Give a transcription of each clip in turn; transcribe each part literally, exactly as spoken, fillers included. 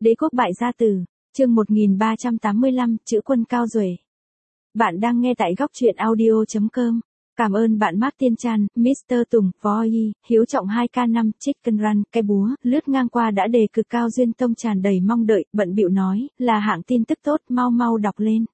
Đế quốc bại gia tử, chương một nghìn ba trăm tám mươi lăm, chữ quân cao duệ. Bạn đang nghe tại góc truyện audio chấm com. Cảm ơn bạn Mark Tiên Chan, mít tơ Tùng, Voi, Hiếu Trọng hai K năm, Chicken Run, cái búa, lướt ngang qua đã đề cực Cao Duyên Tông tràn đầy mong đợi, bận bịu nói, là hạng tin tức tốt, mau mau đọc lên.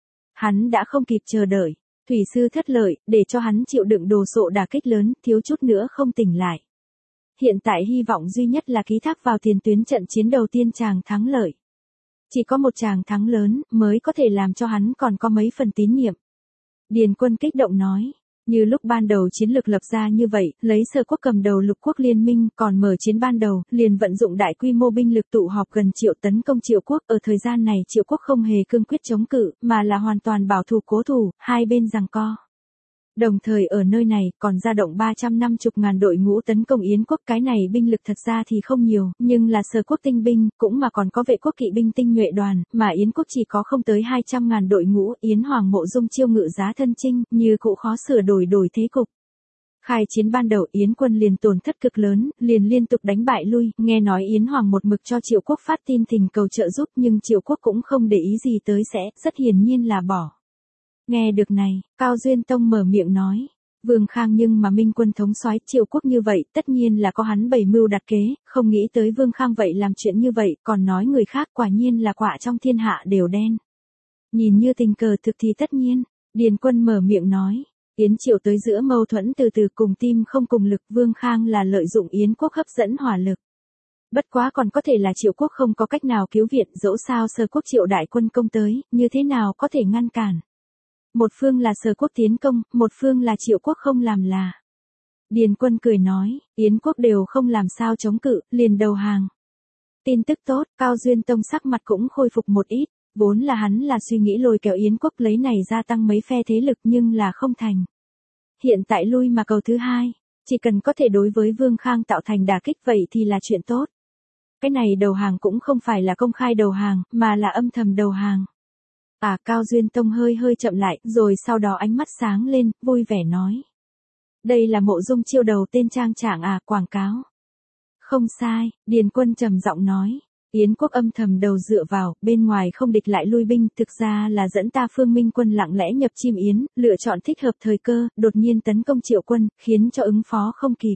Hắn đã không kịp chờ đợi, thủy sư thất lợi, để cho hắn chịu đựng đồ sộ đả kích lớn, thiếu chút nữa không tỉnh lại. Hiện tại hy vọng duy nhất là ký thác vào tiền tuyến trận chiến đầu tiên chàng thắng lợi. Chỉ có một chàng thắng lớn mới có thể làm cho hắn còn có mấy phần tín nhiệm. Điền Quân kích động nói, như lúc ban đầu chiến lược lập ra như vậy, lấy Sở quốc cầm đầu lục quốc liên minh, còn mở chiến ban đầu, liền vận dụng đại quy mô binh lực tụ họp gần triệu tấn công Triệu quốc. Ở thời gian này Triệu quốc không hề cương quyết chống cự, mà là hoàn toàn bảo thủ cố thủ, hai bên giằng co. Đồng thời ở nơi này còn ra động ba trăm năm mươi ngàn đội ngũ tấn công Yến quốc, cái này binh lực thật ra thì không nhiều, nhưng là Sở quốc tinh binh, cũng mà còn có vệ quốc kỵ binh tinh nhuệ đoàn, mà Yến quốc chỉ có không tới hai trăm ngàn đội ngũ. Yến Hoàng Mộ Dung chiêu ngự giá thân chinh, như cũ khó sửa đổi đổi thế cục. Khai chiến ban đầu Yến quân liền tổn thất cực lớn, liền liên tục đánh bại lui, nghe nói Yến Hoàng một mực cho Triệu quốc phát tin thỉnh cầu trợ giúp, nhưng Triệu quốc cũng không để ý gì tới, sẽ, rất hiển nhiên là bỏ. Nghe được này, Cao Duyên Tông mở miệng nói, Vương Khang nhưng mà minh quân thống soái Triệu quốc như vậy, tất nhiên là có hắn bày mưu đặt kế, không nghĩ tới Vương Khang vậy làm chuyện như vậy, còn nói người khác, quả nhiên là quả trong thiên hạ đều đen. Nhìn như tình cờ thực thì tất nhiên, Điền Quân mở miệng nói, Yến Triệu tới giữa mâu thuẫn từ từ cùng tim không cùng lực, Vương Khang là lợi dụng Yến quốc hấp dẫn hỏa lực. Bất quá còn có thể là Triệu quốc không có cách nào cứu viện, dẫu sao Sở quốc Triệu đại quân công tới, như thế nào có thể ngăn cản. Một phương là Sở quốc tiến công, một phương là Triệu quốc không làm là. Điền Quân cười nói, Yến quốc đều không làm sao chống cự, liền đầu hàng. Tin tức tốt, Cao Duyên Tông sắc mặt cũng khôi phục một ít, vốn là hắn là suy nghĩ lôi kéo Yến quốc lấy này gia tăng mấy phe thế lực nhưng là không thành. Hiện tại lui mà cầu thứ hai, chỉ cần có thể đối với Vương Khang tạo thành đả kích vậy thì là chuyện tốt. Cái này đầu hàng cũng không phải là công khai đầu hàng, mà là âm thầm đầu hàng. À, Cao Duyên Tông hơi hơi chậm lại, rồi sau đó ánh mắt sáng lên, vui vẻ nói. Đây là Mộ Dung chiêu đầu tên trang trạng à, quảng cáo. Không sai, Điền Quân trầm giọng nói. Yến quốc âm thầm đầu dựa vào, bên ngoài không địch lại lui binh, thực ra là dẫn ta Phương Minh quân lặng lẽ nhập chim Yến, lựa chọn thích hợp thời cơ, đột nhiên tấn công Triệu quân, khiến cho ứng phó không kịp.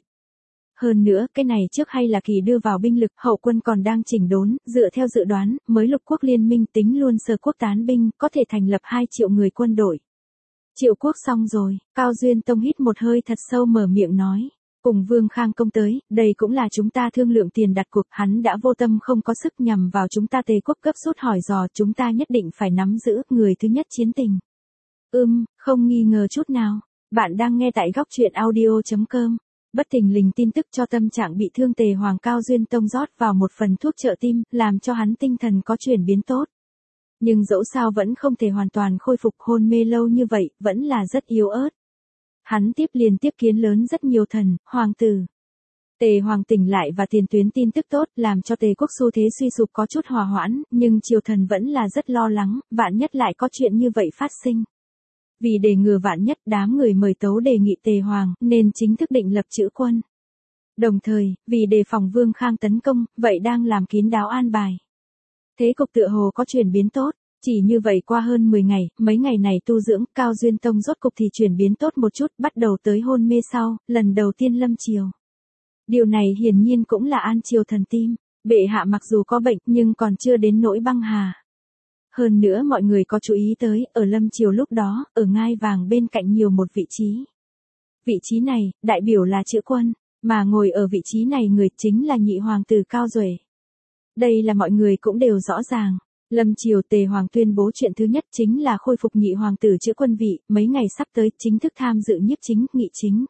Hơn nữa, cái này trước hay là kỳ đưa vào binh lực, hậu quân còn đang chỉnh đốn, dựa theo dự đoán, mới lục quốc liên minh tính luôn Sở quốc tán binh, có thể thành lập hai triệu người quân đội. Triệu quốc xong rồi, Cao Duyên Tông hít một hơi thật sâu mở miệng nói. Cùng Vương Khang công tới, đây cũng là chúng ta thương lượng tiền đặt cuộc, hắn đã vô tâm không có sức nhằm vào chúng ta Tề quốc, gấp rút hỏi dò, chúng ta nhất định phải nắm giữ, người thứ nhất chiến tình. Ừm, không nghi ngờ chút nào, bạn đang nghe tại góc truyện audio chấm com. Bất thình lình tin tức cho tâm trạng bị thương Tề Hoàng Cao Duyên Tông rót vào một phần thuốc trợ tim, làm cho hắn tinh thần có chuyển biến tốt. Nhưng dẫu sao vẫn không thể hoàn toàn khôi phục, hôn mê lâu như vậy, vẫn là rất yếu ớt. Hắn tiếp liền tiếp kiến lớn rất nhiều thần, hoàng tử. Tề Hoàng tỉnh lại và tiền tuyến tin tức tốt, làm cho Tề quốc xu thế suy sụp có chút hòa hoãn, nhưng triều thần vẫn là rất lo lắng, vạn nhất lại có chuyện như vậy phát sinh. Vì để ngừa vạn nhất, đám người mời tấu đề nghị Tề Hoàng nên chính thức định lập chữ quân. Đồng thời, vì đề phòng Vương Khang tấn công, vậy đang làm kín đáo an bài. Thế cục tựa hồ có chuyển biến tốt. Chỉ như vậy qua hơn mười ngày, mấy ngày này tu dưỡng, Cao Duyên Tông rốt cục thì chuyển biến tốt một chút, bắt đầu tới hôn mê sau, lần đầu tiên lâm triều. Điều này hiển nhiên cũng là an triều thần tim, bệ hạ mặc dù có bệnh nhưng còn chưa đến nỗi băng hà. Hơn nữa mọi người có chú ý tới, ở lâm triều lúc đó, ở ngai vàng bên cạnh nhiều một vị trí. Vị trí này, đại biểu là chữ quân, mà ngồi ở vị trí này người chính là nhị hoàng tử Cao Duệ. Đây là mọi người cũng đều rõ ràng. Lâm triều Tề Hoàng tuyên bố chuyện thứ nhất chính là khôi phục nhị hoàng tử chữ quân vị, mấy ngày sắp tới chính thức tham dự nhiếp chính, nghị chính.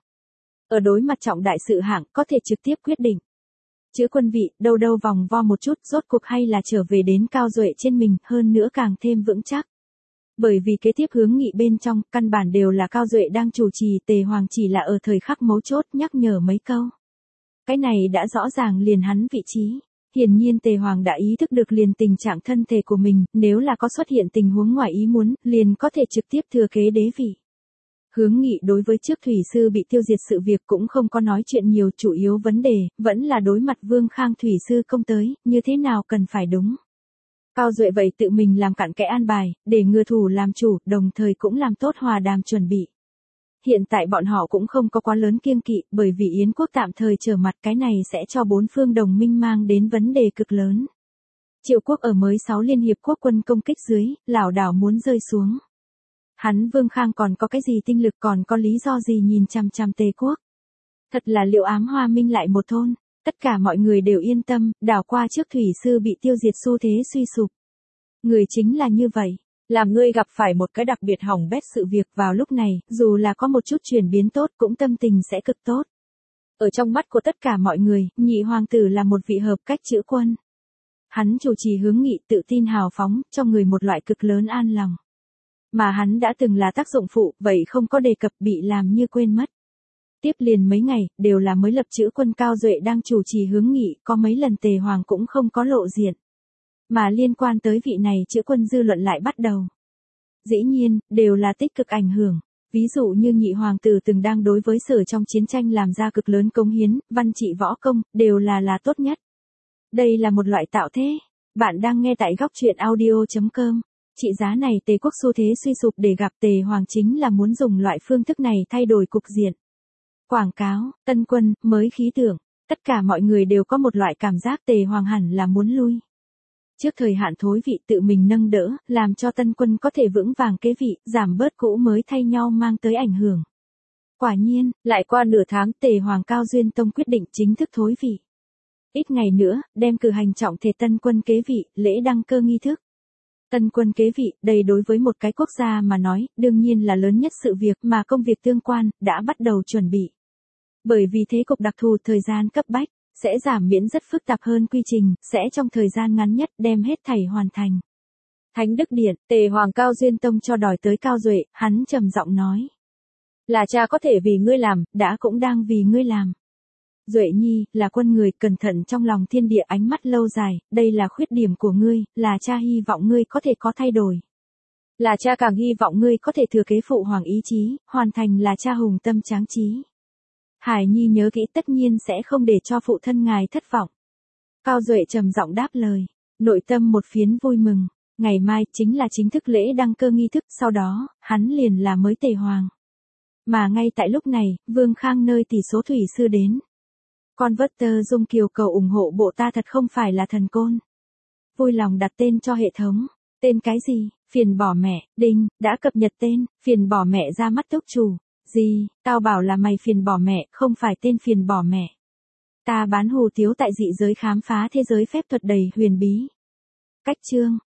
Ở đối mặt trọng đại sự hạng, có thể trực tiếp quyết định. Chữ quân vị, đâu đâu vòng vo một chút, rốt cuộc hay là trở về đến Cao Duệ trên mình, hơn nữa càng thêm vững chắc. Bởi vì kế tiếp hướng nghị bên trong, căn bản đều là Cao Duệ đang chủ trì, Tề Hoàng chỉ là ở thời khắc mấu chốt nhắc nhở mấy câu. Cái này đã rõ ràng liền hắn vị trí. Hiển nhiên Tề Hoàng đã ý thức được liền tình trạng thân thể của mình, nếu là có xuất hiện tình huống ngoài ý muốn, liền có thể trực tiếp thừa kế đế vị. Hướng Nghị đối với trước thủy sư bị tiêu diệt sự việc cũng không có nói chuyện nhiều, chủ yếu vấn đề, vẫn là đối mặt Vương Khang thủy sư công tới, như thế nào cần phải đúng. Cao Duệ vậy tự mình làm cặn kẽ an bài, để ngừa thủ làm chủ, đồng thời cũng làm tốt hòa đàm chuẩn bị. Hiện tại bọn họ cũng không có quá lớn kiêng kỵ, bởi vì Yến quốc tạm thời trở mặt, cái này sẽ cho bốn phương đồng minh mang đến vấn đề cực lớn. Triệu quốc ở mới sáu Liên Hiệp Quốc quân công kích dưới, lảo đảo muốn rơi xuống. Hắn Vương Khang còn có cái gì tinh lực, còn có lý do gì nhìn chằm chằm Tề quốc. Thật là liệu ám hoa minh lại một thôn, tất cả mọi người đều yên tâm, đảo qua trước thủy sư bị tiêu diệt xu thế suy sụp. Người chính là như vậy, làm ngươi gặp phải một cái đặc biệt hỏng bét sự việc vào lúc này, dù là có một chút chuyển biến tốt cũng tâm tình sẽ cực tốt. Ở trong mắt của tất cả mọi người, nhị hoàng tử là một vị hợp cách chữ quân. Hắn chủ trì Hướng Nghị tự tin hào phóng, cho người một loại cực lớn an lòng. Mà hắn đã từng là tác dụng phụ, vậy không có đề cập bị làm như quên mất. Tiếp liền mấy ngày, đều là mới lập chữ quân Cao Duệ đang chủ trì Hướng Nghị, có mấy lần Tề Hoàng cũng không có lộ diện. Mà liên quan tới vị này chữ quân dư luận lại bắt đầu. Dĩ nhiên, đều là tích cực ảnh hưởng. Ví dụ như nhị hoàng tử từng đang đối với Sở trong chiến tranh làm ra cực lớn cống hiến, văn trị võ công, đều là là tốt nhất. Đây là một loại tạo thế. Bạn đang nghe tại góc truyện audio chấm com. Trị giá này Tề quốc xu thế suy sụp, để gặp Tề Hoàng chính là muốn dùng loại phương thức này thay đổi cục diện. Quảng cáo, tân quân, mới khí tượng, tất cả mọi người đều có một loại cảm giác Tề Hoàng hẳn là muốn lui. Trước thời hạn thối vị tự mình nâng đỡ, làm cho tân quân có thể vững vàng kế vị, giảm bớt cũ mới thay nhau mang tới ảnh hưởng. Quả nhiên, lại qua nửa tháng Tề Hoàng Cao Duyên Tông quyết định chính thức thối vị. Ít ngày nữa, đem cử hành trọng thể tân quân kế vị, lễ đăng cơ nghi thức. Tân quân kế vị, đây đối với một cái quốc gia mà nói, đương nhiên là lớn nhất sự việc mà công việc tương quan, đã bắt đầu chuẩn bị. Bởi vì thế cục đặc thù thời gian cấp bách, sẽ giảm miễn rất phức tạp hơn quy trình, sẽ trong thời gian ngắn nhất đem hết thảy hoàn thành. Thánh Đức Điện, Tề Hoàng Cao Duyên Tông cho đòi tới Cao Duệ, hắn trầm giọng nói. Là cha có thể vì ngươi làm, đã cũng đang vì ngươi làm. Duệ nhi, là quân người, cẩn thận trong lòng thiên địa, ánh mắt lâu dài, đây là khuyết điểm của ngươi, là cha hy vọng ngươi có thể có thay đổi. Là cha càng hy vọng ngươi có thể thừa kế phụ hoàng ý chí, hoàn thành là cha hùng tâm tráng trí. Hải nhi nhớ kỹ, tất nhiên sẽ không để cho phụ thân ngài thất vọng. Cao Duệ trầm giọng đáp lời, nội tâm một phiến vui mừng, ngày mai chính là chính thức lễ đăng cơ nghi thức, sau đó, hắn liền là mới Tề Hoàng. Mà ngay tại lúc này, Vương Khang nơi tỷ số thủy sư đến. Converter Dung Kiều cầu ủng hộ bộ ta thật không phải là thần côn. Vui lòng đặt tên cho hệ thống. Tên cái gì? Phiền bỏ mẹ, đinh, đã cập nhật tên, phiền bỏ mẹ ra mắt túc chủ. Gì, tao bảo là mày phiền bỏ mẹ, không phải tên phiền bỏ mẹ. Ta bán hù tiếu tại dị giới khám phá thế giới phép thuật đầy huyền bí. Cách chương.